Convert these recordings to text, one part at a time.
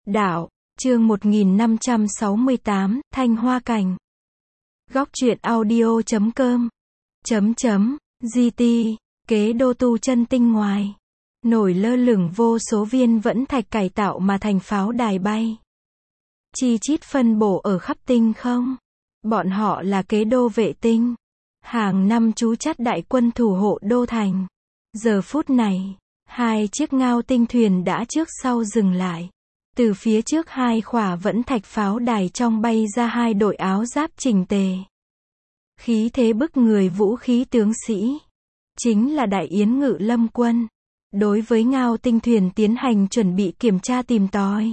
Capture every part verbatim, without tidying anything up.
Đạo, chương một nghìn năm trăm sáu mươi tám, Thanh Hoa Cảnh. Góc truyện audio chấm com. Chấm chấm, giê tê, kế đô tu chân tinh ngoài. Nổi lơ lửng vô số viên vẫn thạch cải tạo mà thành pháo đài bay. Chi chít phân bổ ở khắp tinh không. Bọn họ là kế đô vệ tinh. Hàng năm trú chắt đại quân thủ hộ đô thành. Giờ phút này, hai chiếc ngao tinh thuyền đã trước sau dừng lại. Từ phía trước hai khỏa vẫn thạch pháo đài trong bay ra hai đội áo giáp chỉnh tề. Khí thế bức người vũ khí tướng sĩ. Chính là Đại Yến Ngự Lâm quân. Đối với ngao tinh thuyền tiến hành chuẩn bị kiểm tra tìm tòi.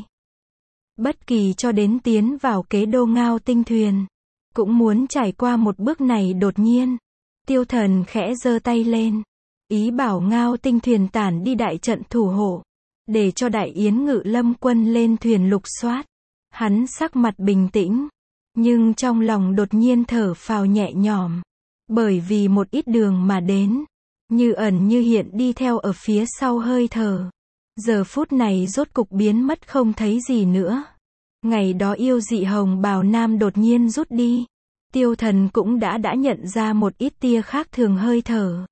Bất kỳ cho đến tiến vào kế đô ngao tinh thuyền. Cũng muốn trải qua một bước này đột nhiên. Tiêu Thần khẽ giơ tay lên. Ý bảo ngao tinh thuyền tản đi đại trận thủ hộ. Để cho Đại Yến Ngự Lâm quân lên thuyền lục soát. Hắn sắc mặt bình tĩnh. Nhưng trong lòng đột nhiên thở phào nhẹ nhõm. Bởi vì một ít đường mà đến. Như ẩn như hiện đi theo ở phía sau hơi thở. Giờ phút này rốt cục biến mất không thấy gì nữa. Ngày đó yêu dị hồng bào nam đột nhiên rút đi. Tiêu Thần cũng đã đã nhận ra một ít tia khác thường hơi thở.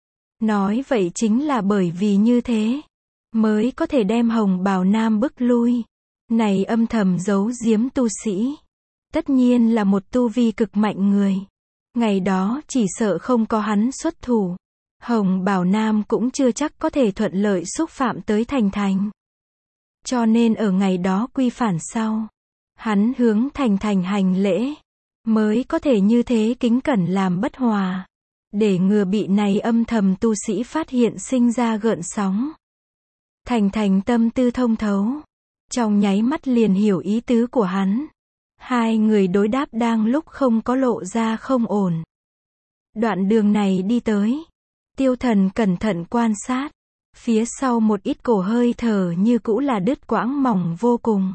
Nói vậy chính là bởi vì như thế. Mới có thể đem hồng bào nam bức lui. Này âm thầm giấu giếm tu sĩ. Tất nhiên là một tu vi cực mạnh người. Ngày đó chỉ sợ không có hắn xuất thủ. Hồng bào nam cũng chưa chắc có thể thuận lợi xúc phạm tới thành thành. Cho nên ở ngày đó quy phản sau. Hắn hướng thành thành hành lễ. Mới có thể như thế kính cẩn làm bất hòa. Để ngừa bị này âm thầm tu sĩ phát hiện sinh ra gợn sóng. Thành thành tâm tư thông thấu. Trong nháy mắt liền hiểu ý tứ của hắn. Hai người đối đáp đang lúc không có lộ ra không ổn. Đoạn đường này đi tới. Tiêu Thần cẩn thận quan sát. Phía sau một ít cổ hơi thở như cũ là đứt quãng mỏng vô cùng.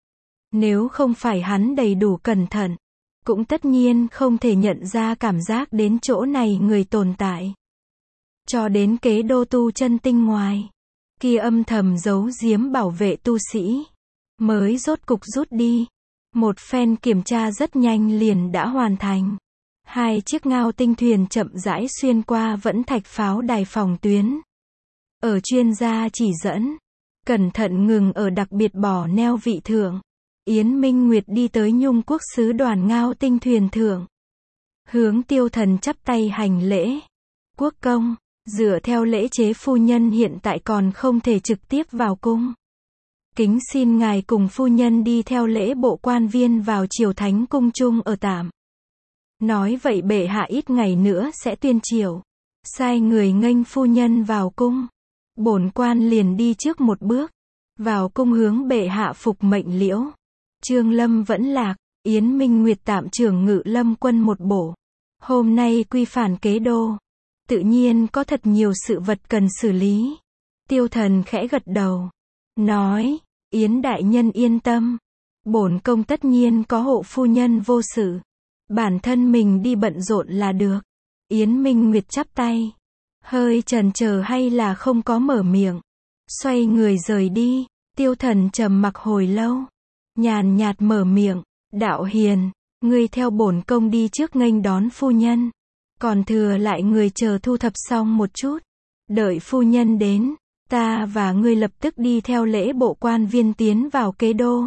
Nếu không phải hắn đầy đủ cẩn thận. Cũng tất nhiên không thể nhận ra cảm giác đến chỗ này người tồn tại. Cho đến kế đô tu chân tinh ngoài. Kia âm thầm giấu giếm bảo vệ tu sĩ. Mới rốt cục rút đi. Một phen kiểm tra rất nhanh liền đã hoàn thành. Hai chiếc ngao tinh thuyền chậm rãi xuyên qua vẫn thạch pháo đài phòng tuyến. Ở chuyên gia chỉ dẫn. Cẩn thận ngừng ở đặc biệt bỏ neo vị thượng. Yến Minh Nguyệt đi tới Nhung Quốc sứ đoàn ngao tinh thuyền thượng. Hướng Tiêu Thần chắp tay hành lễ. Quốc công, dựa theo lễ chế phu nhân hiện tại còn không thể trực tiếp vào cung. Kính xin ngài cùng phu nhân đi theo lễ bộ quan viên vào triều thánh cung chung ở tạm. Nói vậy bệ hạ ít ngày nữa sẽ tuyên triều. Sai người nghênh phu nhân vào cung. Bổn quan liền đi trước một bước. Vào cung hướng bệ hạ phục mệnh liễu. Trương Lâm vẫn lạc, Yến Minh Nguyệt tạm trưởng Ngự Lâm quân một bổ. Hôm nay quy phản kế đô. Tự nhiên có thật nhiều sự vật cần xử lý. Tiêu Thần khẽ gật đầu. Nói, Yến đại nhân yên tâm. Bổn công tất nhiên có hộ phu nhân vô sự. Bản thân mình đi bận rộn là được. Yến Minh Nguyệt chắp tay. Hơi chần chờ hay là không có mở miệng. Xoay người rời đi. Tiêu Thần trầm mặc hồi lâu. Nhàn nhạt mở miệng. Đạo hiền, ngươi theo bổn công đi trước nghênh đón phu nhân. Còn thừa lại người chờ thu thập xong một chút. Đợi phu nhân đến. Ta và ngươi lập tức đi theo lễ bộ quan viên tiến vào kế đô.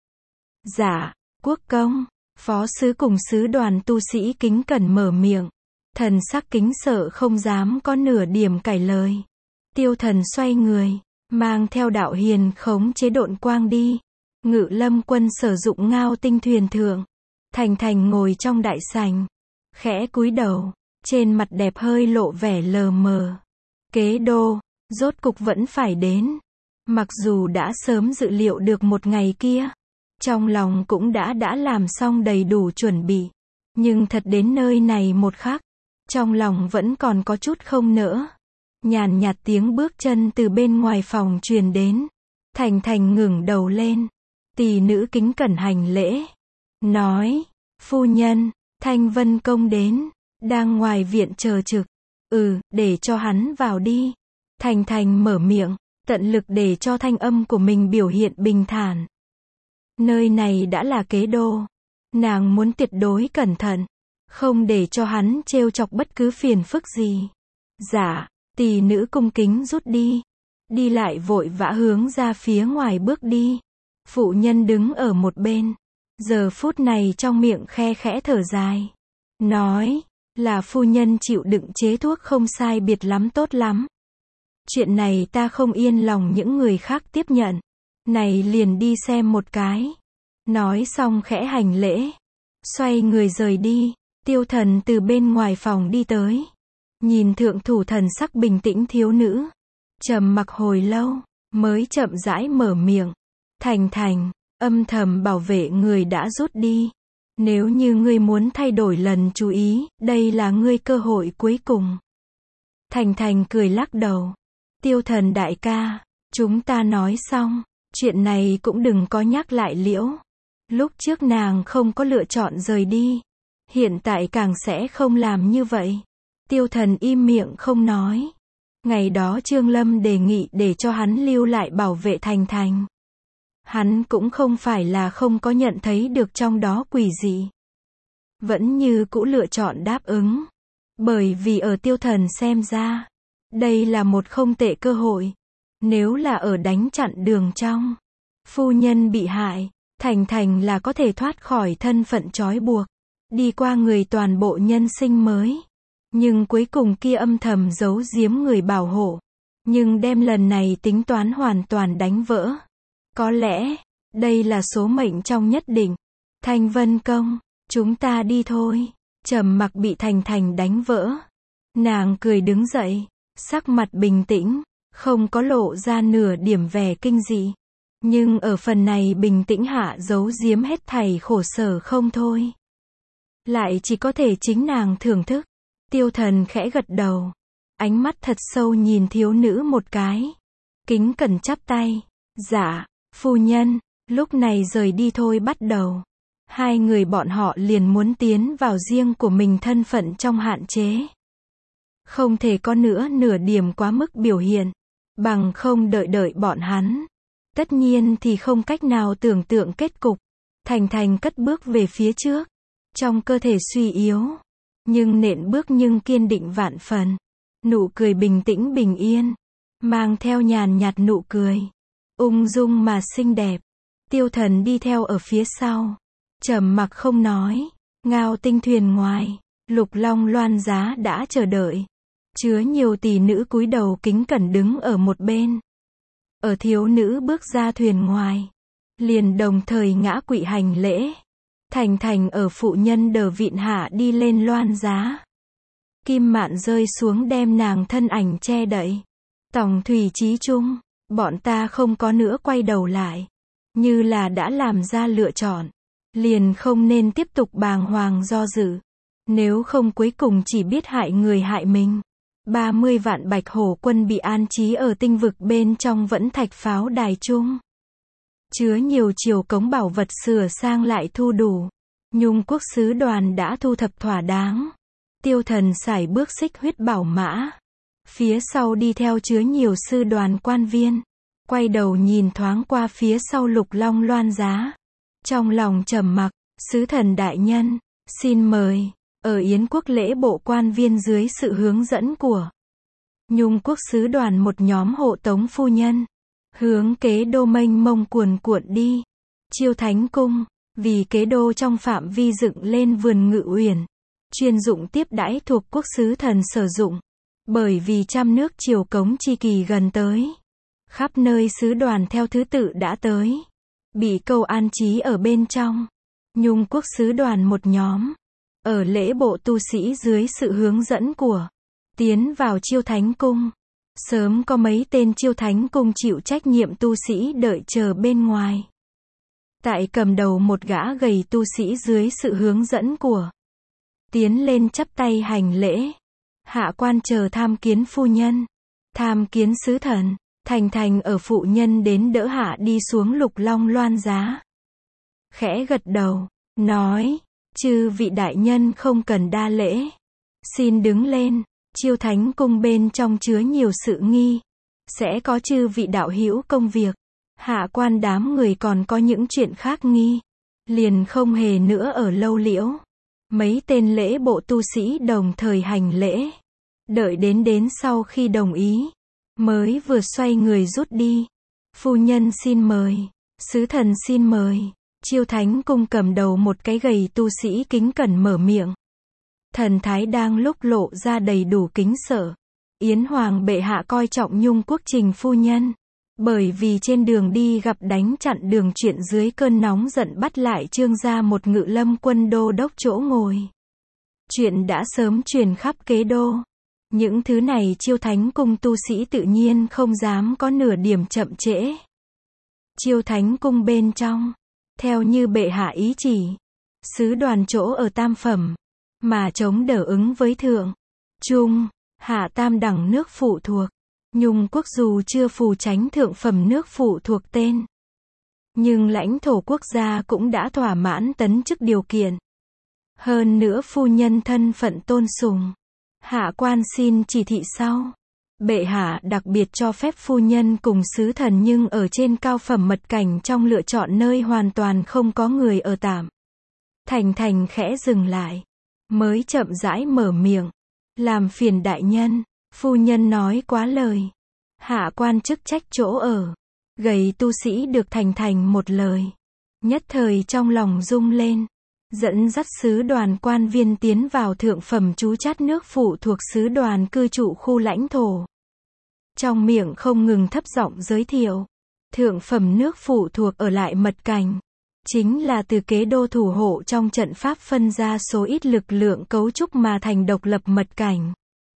Dạ, quốc công. Phó sứ cùng sứ đoàn tu sĩ kính cẩn mở miệng. Thần sắc kính sợ không dám có nửa điểm cải lời. Tiêu Thần xoay người. Mang theo đạo hiền khống chế độn quang đi. Ngự Lâm quân sử dụng ngao tinh thuyền thượng. Thành thành ngồi trong đại sảnh. Khẽ cúi đầu. Trên mặt đẹp hơi lộ vẻ lờ mờ. Kế đô. Rốt cục vẫn phải đến. Mặc dù đã sớm dự liệu được một ngày kia. Trong lòng cũng đã đã làm xong đầy đủ chuẩn bị. Nhưng thật đến nơi này một khắc. Trong lòng vẫn còn có chút không nỡ. Nhàn nhạt tiếng bước chân từ bên ngoài phòng truyền đến. Thành thành ngẩng đầu lên. Tỷ nữ kính cẩn hành lễ. Nói, phu nhân, Thanh Vân công đến. Đang ngoài viện chờ trực. Ừ, để cho hắn vào đi. Thành thành mở miệng. Tận lực để cho thanh âm của mình biểu hiện bình thản. Nơi này đã là kế đô. Nàng muốn tuyệt đối cẩn thận. Không để cho hắn trêu chọc bất cứ phiền phức gì. Dạ, tỷ nữ cung kính rút đi. Đi lại vội vã hướng ra phía ngoài bước đi. Phụ nhân đứng ở một bên. Giờ phút này trong miệng khe khẽ thở dài. Nói, là phu nhân chịu đựng chế thuốc không sai biệt lắm tốt lắm. Chuyện này ta không yên lòng những người khác tiếp nhận. Này liền đi xem một cái. Nói xong khẽ hành lễ. Xoay người rời đi. Tiêu Thần từ bên ngoài phòng đi tới. Nhìn thượng thủ thần sắc bình tĩnh thiếu nữ. Trầm mặc hồi lâu, mới chậm rãi mở miệng. Thành Thành, âm thầm bảo vệ người đã rút đi. Nếu như ngươi muốn thay đổi lần chú ý, đây là ngươi cơ hội cuối cùng. Thành Thành cười lắc đầu. Tiêu Thần đại ca, chúng ta nói xong, chuyện này cũng đừng có nhắc lại liễu. Lúc trước nàng không có lựa chọn rời đi. Hiện tại càng sẽ không làm như vậy. Tiêu Thần im miệng không nói. Ngày đó Trương Lâm đề nghị để cho hắn lưu lại bảo vệ Thành Thành. Hắn cũng không phải là không có nhận thấy được trong đó quỷ dị. Vẫn như cũ lựa chọn đáp ứng. Bởi vì ở Tiêu Thần xem ra, đây là một không tệ cơ hội. Nếu là ở đánh chặn đường trong, phu nhân bị hại, Thành Thành là có thể thoát khỏi thân phận trói buộc. Đi qua người toàn bộ nhân sinh mới. Nhưng cuối cùng kia âm thầm giấu giếm người bảo hộ. Nhưng đem lần này tính toán hoàn toàn đánh vỡ. Có lẽ, đây là số mệnh trong nhất định. Thanh Vân Công, chúng ta đi thôi. Trầm mặc bị Thành Thành đánh vỡ. Nàng cười đứng dậy, sắc mặt bình tĩnh, không có lộ ra nửa điểm vẻ kinh dị. Nhưng ở phần này bình tĩnh hạ giấu giếm hết thảy khổ sở không thôi. Lại chỉ có thể chính nàng thưởng thức. Tiêu Thần khẽ gật đầu. Ánh mắt thật sâu nhìn thiếu nữ một cái. Kính cẩn chắp tay. Dạ, phu nhân, lúc này rời đi thôi bắt đầu. Hai người bọn họ liền muốn tiến vào riêng của mình thân phận trong hạn chế. Không thể có nữa nửa điểm quá mức biểu hiện. Bằng không đợi đợi bọn hắn. Tất nhiên thì không cách nào tưởng tượng kết cục. Thành Thành cất bước về phía trước. Trong cơ thể suy yếu. Nhưng nện bước nhưng kiên định vạn phần. Nụ cười bình tĩnh bình yên. Mang theo nhàn nhạt nụ cười. Ung dung mà xinh đẹp. Tiêu Thần đi theo ở phía sau. Trầm mặc không nói. Ngao tinh thuyền ngoài. Lục Long loan giá đã chờ đợi. Chứa nhiều tỷ nữ cúi đầu kính cẩn đứng ở một bên. Ở thiếu nữ bước ra thuyền ngoài. Liền đồng thời ngã quỵ hành lễ. Thành Thành ở phụ nhân đờ vịn hạ đi lên loan giá. Kim mạn rơi xuống đem nàng thân ảnh che đậy. Tòng thủy chí chung, bọn ta không có nữa quay đầu lại. Như là đã làm ra lựa chọn. Liền không nên tiếp tục bàng hoàng do dự. Nếu không cuối cùng chỉ biết hại người hại mình. ba mươi vạn bạch hổ quân bị an trí ở tinh vực bên trong vẫn thạch pháo đài chung. Chứa nhiều chiều cống bảo vật sửa sang lại thu đủ. Nhung quốc sứ đoàn đã thu thập thỏa đáng. Tiêu Thần sải bước xích huyết bảo mã. Phía sau đi theo chứa nhiều sư đoàn quan viên. Quay đầu nhìn thoáng qua phía sau Lục Long loan giá. Trong lòng trầm mặc, sứ thần đại nhân, xin mời. Ở Yến quốc lễ bộ quan viên dưới sự hướng dẫn của Nhung quốc sứ đoàn một nhóm hộ tống phu nhân. Hướng kế đô mênh mông cuồn cuộn đi. Chiêu Thánh Cung, vì kế đô trong phạm vi dựng lên vườn ngự uyển. Chuyên dụng tiếp đãi thuộc quốc sứ thần sử dụng. Bởi vì trăm nước triều cống chi kỳ gần tới. Khắp nơi sứ đoàn theo thứ tự đã tới. Bị câu an trí ở bên trong. Nhung quốc sứ đoàn một nhóm. Ở lễ bộ tu sĩ dưới sự hướng dẫn của. Tiến vào Chiêu Thánh Cung. Sớm có mấy tên Chiêu Thánh Cung chịu trách nhiệm tu sĩ đợi chờ bên ngoài. Tại cầm đầu một gã gầy tu sĩ dưới sự hướng dẫn của. Tiến lên chắp tay hành lễ. Hạ quan chờ tham kiến phu nhân. Tham kiến sứ thần. Thành Thành ở phụ nhân đến đỡ hạ đi xuống Lục Long loan giá. Khẽ gật đầu. Nói. Chư vị đại nhân không cần đa lễ. Xin đứng lên. Chiêu Thánh Cung bên trong chứa nhiều sự nghi. Sẽ có chư vị đạo hữu công việc. Hạ quan đám người còn có những chuyện khác nghi. Liền không hề nữa ở lâu liễu. Mấy tên lễ bộ tu sĩ đồng thời hành lễ. Đợi đến đến sau khi đồng ý. Mới vừa xoay người rút đi. Phu nhân xin mời. Sứ thần xin mời. Chiêu Thánh cung cầm đầu một cái gầy tu sĩ kính cẩn mở miệng. Thần thái đang lúc lộ ra đầy đủ kính sợ. Yến Hoàng bệ hạ coi trọng Nhung Quốc Trình phu nhân. Bởi vì trên đường đi gặp đánh chặn đường chuyện dưới cơn nóng giận bắt lại Trương gia một ngự lâm quân đô đốc chỗ ngồi. Chuyện đã sớm truyền khắp kế đô. Những thứ này Chiêu Thánh cung tu sĩ tự nhiên không dám có nửa điểm chậm trễ. Chiêu Thánh cung bên trong, theo như bệ hạ ý chỉ, sứ đoàn chỗ ở tam phẩm, mà chống đỡ ứng với thượng, trung, hạ tam đẳng nước phụ thuộc. Nhung quốc dù chưa phù tránh thượng phẩm nước phụ thuộc tên, nhưng lãnh thổ quốc gia cũng đã thỏa mãn tấn chức điều kiện. Hơn nữa phu nhân thân phận tôn sùng. Hạ quan xin chỉ thị sau. Bệ hạ đặc biệt cho phép phu nhân cùng sứ thần nhưng ở trên cao phẩm mật cảnh trong lựa chọn nơi hoàn toàn không có người ở tạm. Thành Thành khẽ dừng lại. Mới chậm rãi mở miệng. Làm phiền đại nhân. Phu nhân nói quá lời. Hạ quan chức trách chỗ ở. Gầy tu sĩ được Thành Thành một lời. Nhất thời trong lòng rung lên. Dẫn dắt sứ đoàn quan viên tiến vào thượng phẩm trú chát nước phụ thuộc sứ đoàn cư trụ khu lãnh thổ. Trong miệng không ngừng thấp giọng giới thiệu. Thượng phẩm nước phụ thuộc ở lại mật cảnh. Chính là từ kế đô thủ hộ trong trận pháp phân ra số ít lực lượng cấu trúc mà thành độc lập mật cảnh.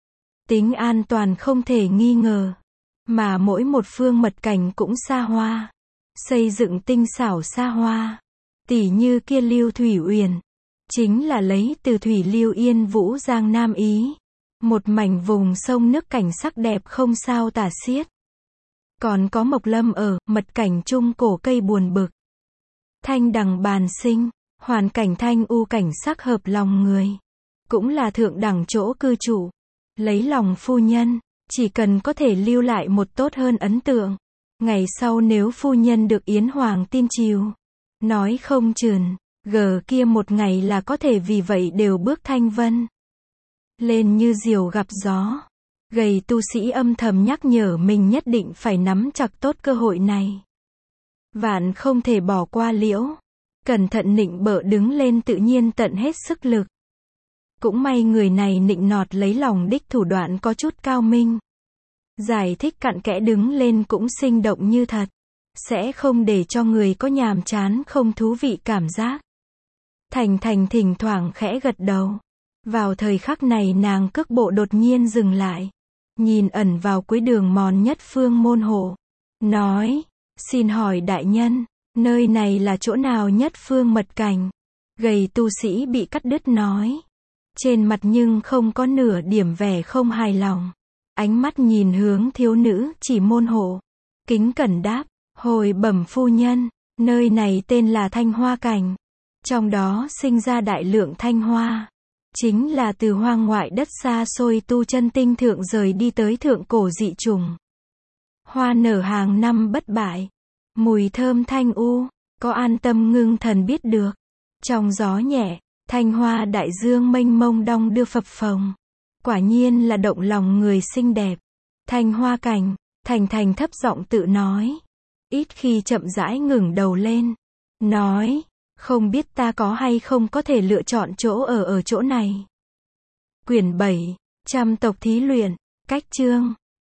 Tính an toàn không thể nghi ngờ. Mà mỗi một phương mật cảnh cũng xa hoa. Xây dựng tinh xảo xa hoa. Tỉ như kia Lưu Thủy Uyển. Chính là lấy từ Thủy Lưu Yên Vũ Giang Nam Ý. Một mảnh vùng sông nước cảnh sắc đẹp không sao tả xiết. Còn có Mộc Lâm ở, mật cảnh trung cổ cây buồn bực. Thanh đằng bàn sinh, hoàn cảnh thanh u cảnh sắc hợp lòng người. Cũng là thượng đẳng chỗ cư trụ. Lấy lòng phu nhân, chỉ cần có thể lưu lại một tốt hơn ấn tượng. Ngày sau nếu phu nhân được Yến Hoàng tin chiều. Nói không chừng, gờ kia một ngày là có thể vì vậy đều bước thanh vân. Lên như diều gặp gió. Gầy tu sĩ âm thầm nhắc nhở mình nhất định phải nắm chặt tốt cơ hội này. Vạn không thể bỏ qua liễu. Cẩn thận nịnh bợ đứng lên tự nhiên tận hết sức lực. Cũng may người này nịnh nọt lấy lòng đích thủ đoạn có chút cao minh. Giải thích cặn kẽ đứng lên cũng sinh động như thật. Sẽ không để cho người có nhàm chán không thú vị cảm giác. Thành Thành thỉnh thoảng khẽ gật đầu. Vào thời khắc này nàng cước bộ đột nhiên dừng lại. Nhìn ẩn vào cuối đường mòn nhất phương môn hộ. Nói, xin hỏi đại nhân, nơi này là chỗ nào nhất phương mật cảnh? Gầy tu sĩ bị cắt đứt nói. Trên mặt nhưng không có nửa điểm vẻ không hài lòng. Ánh mắt nhìn hướng thiếu nữ chỉ môn hộ. Kính cẩn đáp, hồi bẩm phu nhân, nơi này tên là Thanh Hoa Cảnh. Trong đó sinh ra đại lượng thanh hoa. Chính là từ hoang ngoại đất xa xôi tu chân tinh thượng rời đi tới thượng cổ dị trùng. Hoa nở hàng năm bất bại. Mùi thơm thanh u, có an tâm ngưng thần biết được. Trong gió nhẹ, thanh hoa đại dương mênh mông đong đưa phập phồng. Quả nhiên là động lòng người xinh đẹp. Thanh Hoa Cảnh, Thành Thành thấp giọng tự nói. Ít khi chậm rãi ngừng đầu lên. Nói, không biết ta có hay không có thể lựa chọn chỗ ở ở chỗ này. Quyển bảy, trăm tộc thí luyện, cách chương.